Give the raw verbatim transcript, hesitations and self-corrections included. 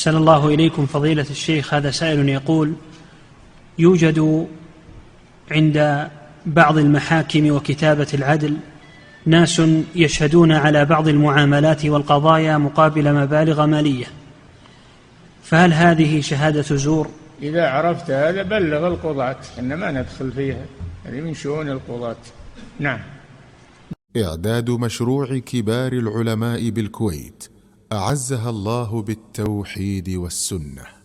أحسن الله إليكم فضيلة الشيخ. هذا سائل يقول: يوجد عند بعض المحاكم وكتابة العدل ناس يشهدون على بعض المعاملات والقضايا مقابل مبالغ مالية، فهل هذه شهادة زور؟ إذا عرفت هذا بلغ القضاة، إنما ندخل فيها، هذه من شؤون القضاة. نعم. إعداد مشروع كبار العلماء بالكويت أعزها الله بالتوحيد والسنة.